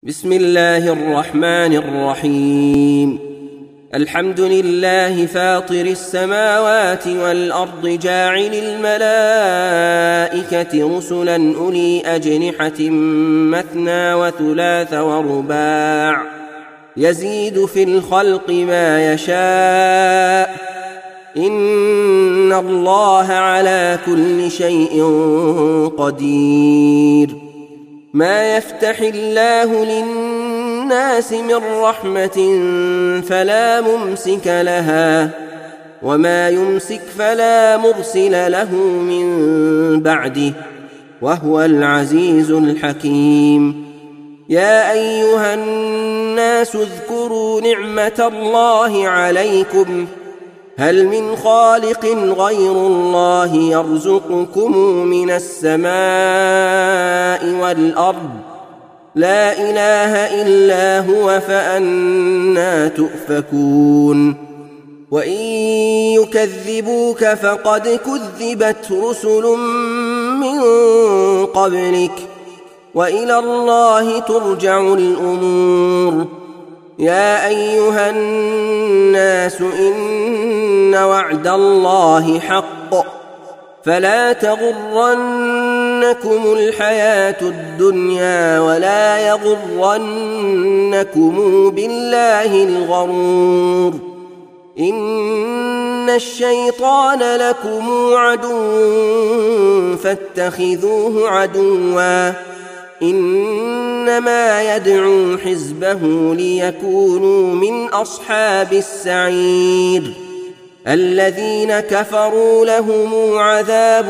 بسم الله الرحمن الرحيم. الحمد لله فاطر السماوات والأرض جاعل الملائكة رسلا أولي أجنحة مثنى وثلاث ورباع يزيد في الخلق ما يشاء إن الله على كل شيء قدير. ما يفتح الله للناس من رحمة فلا ممسك لها وما يمسك فلا مرسل له من بعده وهو العزيز الحكيم. يا أيها الناس اذكروا نعمة الله عليكم هل من خالق غير الله يرزقكم من السماء والأرض لا إله إلا هو فأنى تؤفكون. وإن يكذبوك فقد كذبت رسل من قبلك وإلى الله ترجع الأمور. يا أيها الناس إن وعد الله حق فلا تغرنكم الحياة الدنيا ولا يغرنكم بالله الغرور. إن الشيطان لكم عدو فاتخذوه عدوا إنما يدعو حزبه ليكونوا من أصحاب السعير. الذين كفروا لهم عذاب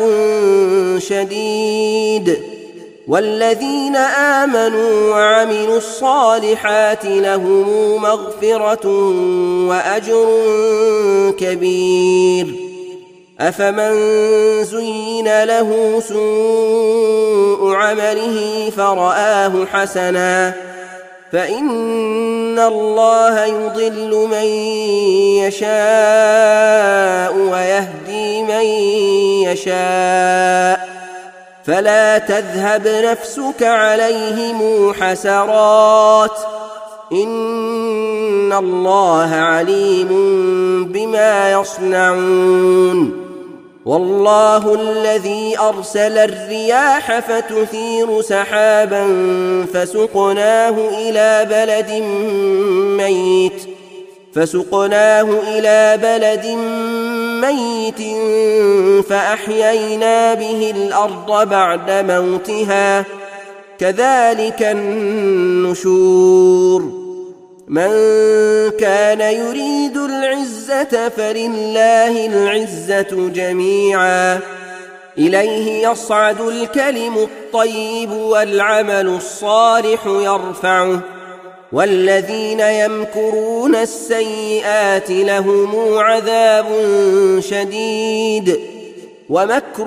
شديد والذين آمنوا وعملوا الصالحات لهم مغفرة وأجر كبير. أفمن زين له سوء عمله فرآه حسنا فإن الله يضل من يشاء ويهدي من يشاء فلا تذهب نفسك عليهم حسرات إن الله عليم بما يصنعون. والله الذي أرسل الرياح فتثير سحابا فسقناه إلى بلد ميت فأحيينا به الأرض بعد موتها كذلك النشور. من كان يريد العزة فلله العزة جميعا إليه يصعد الكلم الطيب والعمل الصالح يرفعه والذين يمكرون السيئات لهم عذاب شديد ومكر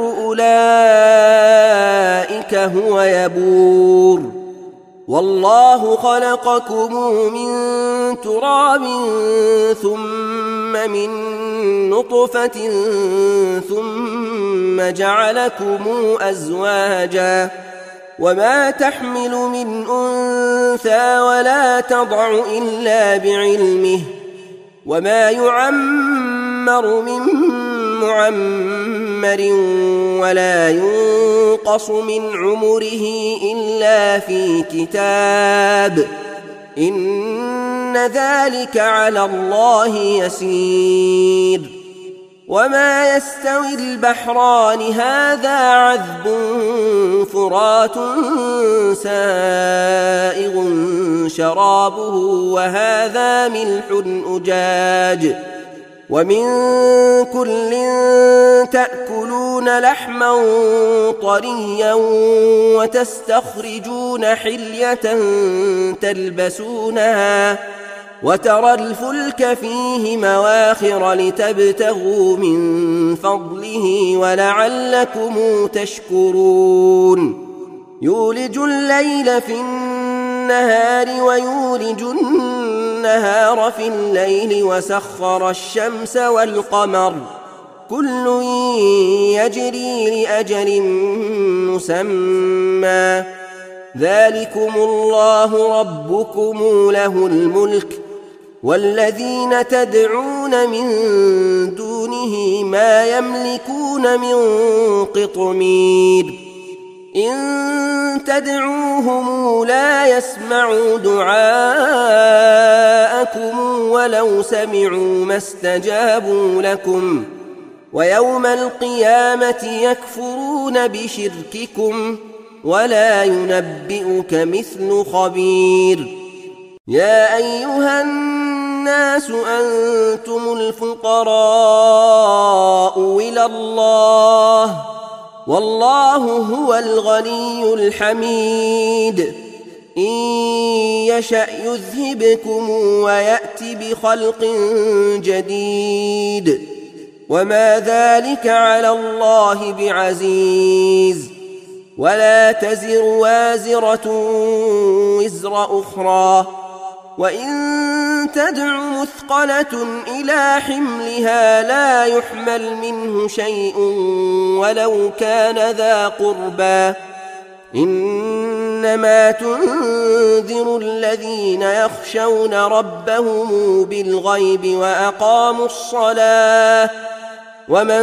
أولئك هو يبور. والله خلقكم من تراب ثم من نطفة ثم جعلكم أزواجا وما تحمل من أنثى ولا تضع إلا بعلمه وما يعمر من معمر ولا ينقص من عمره إلا في كتاب إن ذلك على الله يسير. وما يستوي البحران هذا عذب فرات سائغ شرابه وهذا ملح أجاج ومن كل تأكلون لحما طريا وتستخرجون حلية تلبسونها وترى الفلك فيه مواخر لتبتغوا من فضله ولعلكم تشكرون. يولج الليل في النهار ويولج النهار في الليل وسخر الشمس والقمر كل يجري لأجل مسمى ذلكم الله ربكم له الملك والذين تدعون من دونه ما يملكون من قطمير إن تدعوهم لا يسمعوا دعاءكم ولو سمعوا ما استجابوا لكم ويوم القيامة يكفرون بشرككم ولا ينبئك مثل خبير يا أيها الناس أنتم الفقراء إلى الله والله هو الغني الحميد إن يشأ يذهبكم ويأت بخلق جديد وما ذلك على الله بعزيز ولا تزر وازرة وزر أخرى وإن تدع مثقلة إلى حملها لا يحمل منه شيء ولو كان ذا قربى إنما تنذر الذين يخشون ربهم بالغيب وأقاموا الصلاة ومن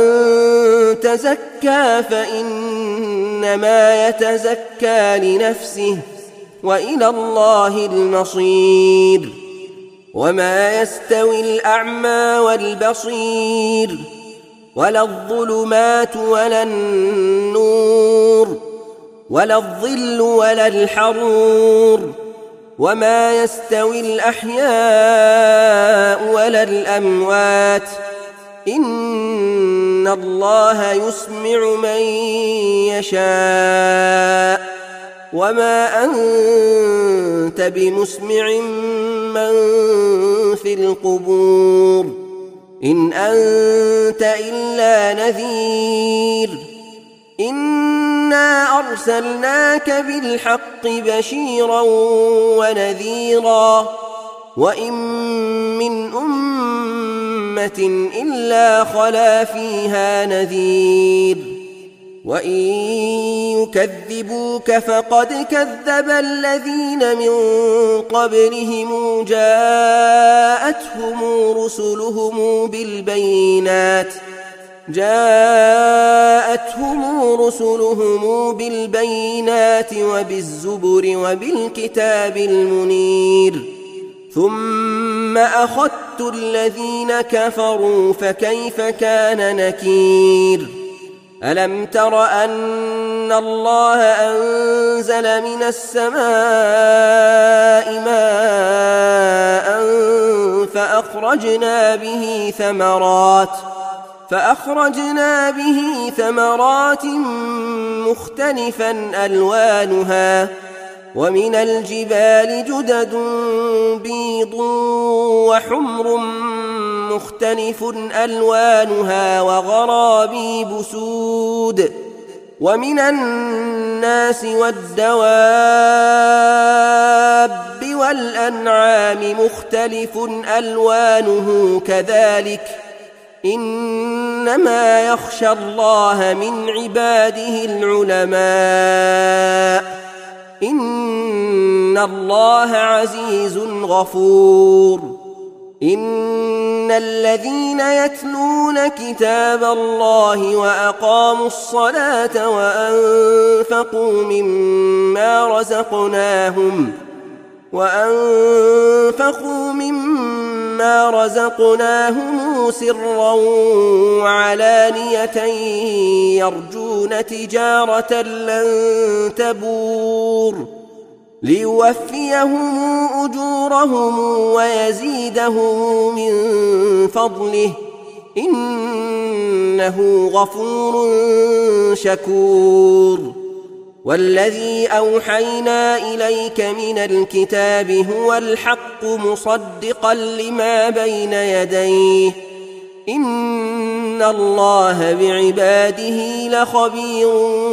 تزكى فإنما يتزكى لنفسه وإلى الله المصير وما يستوي الأعمى والبصير ولا الظلمات ولا النور ولا الظل ولا الحرور وما يستوي الأحياء ولا الأموات إن الله يسمع من يشاء وما أنت بمسمع من في القبور إن أنت إلا نذير إنا أرسلناك بالحق بشيرا ونذيرا وإن من أمة إلا خلا فيها نذير وإن يكذبوك فقد كذب الذين من قبلهم جاءتهم رسلهم بالبينات وبالزبر وبالكتاب المنير ثم أخذت الذين كفروا فكيف كان نكير ألم تر أن الله أنزل من السماء ماء فأخرجنا به ثمرات مختلفا ألوانها ومن الجبال جدد بيض وحمر مختلف ألوانها وغرابيب سود ومن الناس والدواب والأنعام مختلف ألوانه كذلك إنما يخشى الله من عباده العلماء إن الله عزيز غفور إن الذين يتلون كتاب الله وأقاموا الصلاة وأنفقوا مما رزقناهم سرا وعلانية يرجون تجارة لن تبور ليوفيهم أجورهم ويزيدهم من فضله إنه غفور شكور والذي أوحينا إليك من الكتاب هو الحق مصدقا لما بين يديه إن الله بعباده لخبير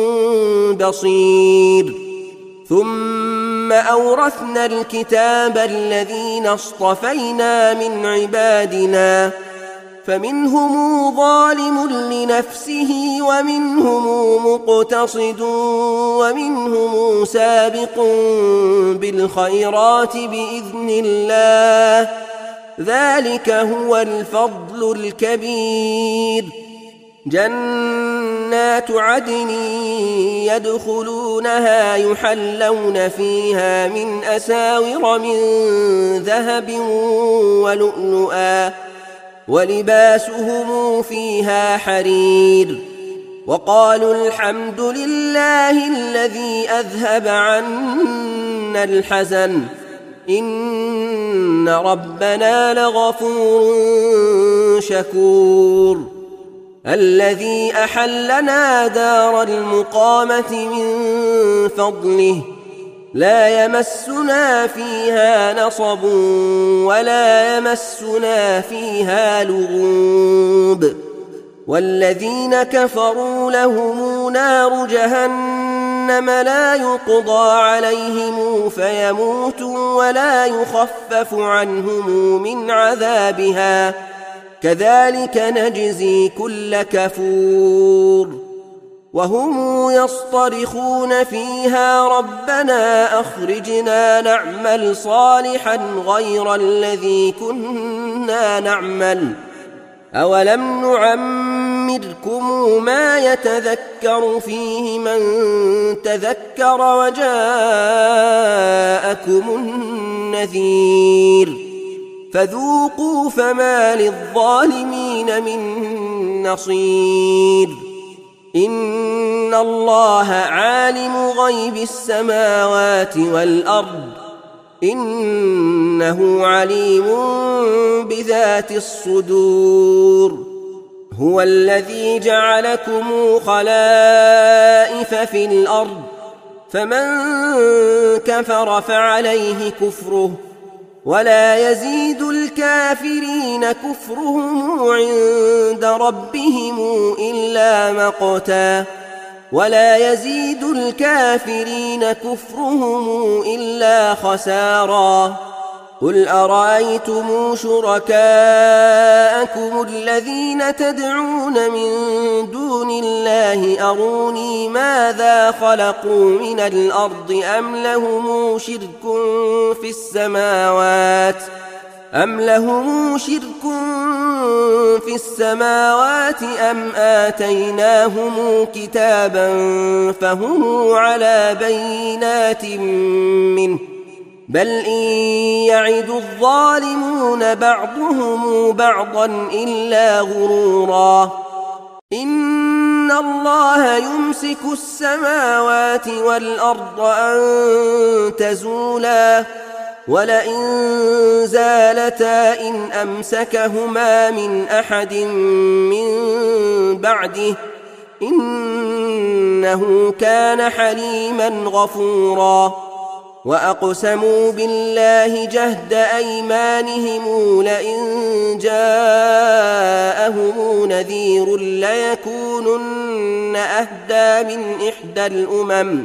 بصير ثم أورثنا الكتاب الذين اصطفينا من عبادنا فمنهم ظالم لنفسه ومنهم مقتصد ومنهم سابق بالخيرات بإذن الله، ذلك هو الفضل الكبير. جنات عدن يدخلونها يحلون فيها من أساور من ذهب ولؤلؤا ولباسهم فيها حرير. وقالوا الحمد لله الذي أذهب عنا الحزن إن ربنا لغفور شكور. الذي أحلنا دار المقامة من فضله لا يمسنا فيها نصب ولا يمسنا فيها لغوب. والذين كفروا لهم نار جهنم لا يقضى عليهم فيموتوا ولا يخفف عنهم من عذابها، كذلك نجزي كل كفور. وهم يصطرخون فيها ربنا أخرجنا نعمل صالحا غير الذي كنا نعمل، أولم نعمركم ما يتذكر فيه من تذكر وجاءكم النذير، فذوقوا فما للظالمين من نصير. إن الله عالم غيب السماوات والأرض إنه عليم بذات الصدور. هو الذي جعلكم خلائف في الأرض فمن كفر فعليه كفره ولا يزيد الكافرين كفرهم عند ربهم إلا مقتا، ولا يزيد الكافرين كفرهم إلا خسارا. قل أرأيتم شركاءكم الذين تدعون من دون الله أروني ماذا خلقوا من الأرض أم لهم شرك في السماوات أم آتيناهم كتابا فهم على بينات منه، بل إن يعد الظالمون بعضهم بعضا إلا غرورا. إن الله يمسك السماوات والأرض أن تزولا ولئن زالتا إن أمسكهما من أحد من بعده إنه كان حليما غفورا. وأقسموا بالله جهد أيمانهم لئن جاءهم نذير ليكونن أهدى من إحدى الأمم،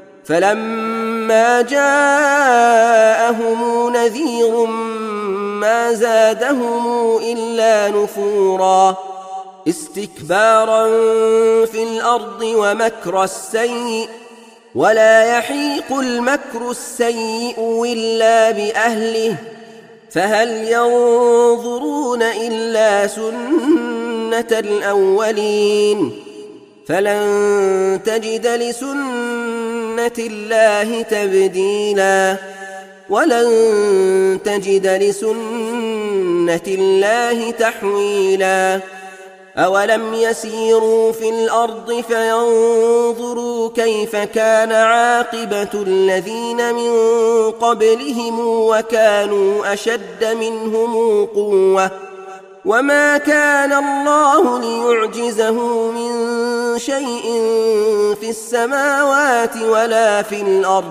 فلما جاءهم نذير ما زادهم إلا نفورا، استكبارا في الأرض ومكر السيء، ولا يحيق المكر السيء إلا بأهله، فهل ينظرون إلا سنة الأولين، فلن تجد لسنة الله تبديلا، ولن تجد لسنة الله تحويلا. أولم يسيروا في الأرض فينظروا كيف كان عاقبة الذين من قبلهم وكانوا أشد منهم قوة، وما كان الله ليعجزه من شيء في السماوات ولا في الأرض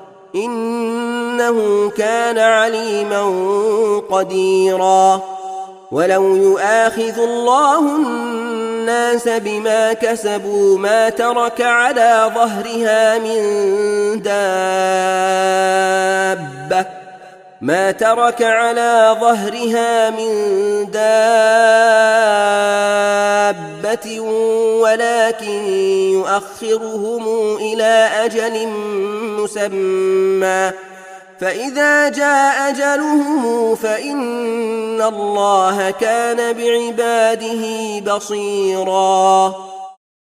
إنه كان عليما قديرا. ولو يؤاخذ الله الناس بما كسبوا ما ترك على ظهرها من دابة، ما ترك على ظهرها من دابة ولكن يؤخرهم إلى أجل مسمى فإذا جاء أجلهم فإن الله كان بعباده بصيراً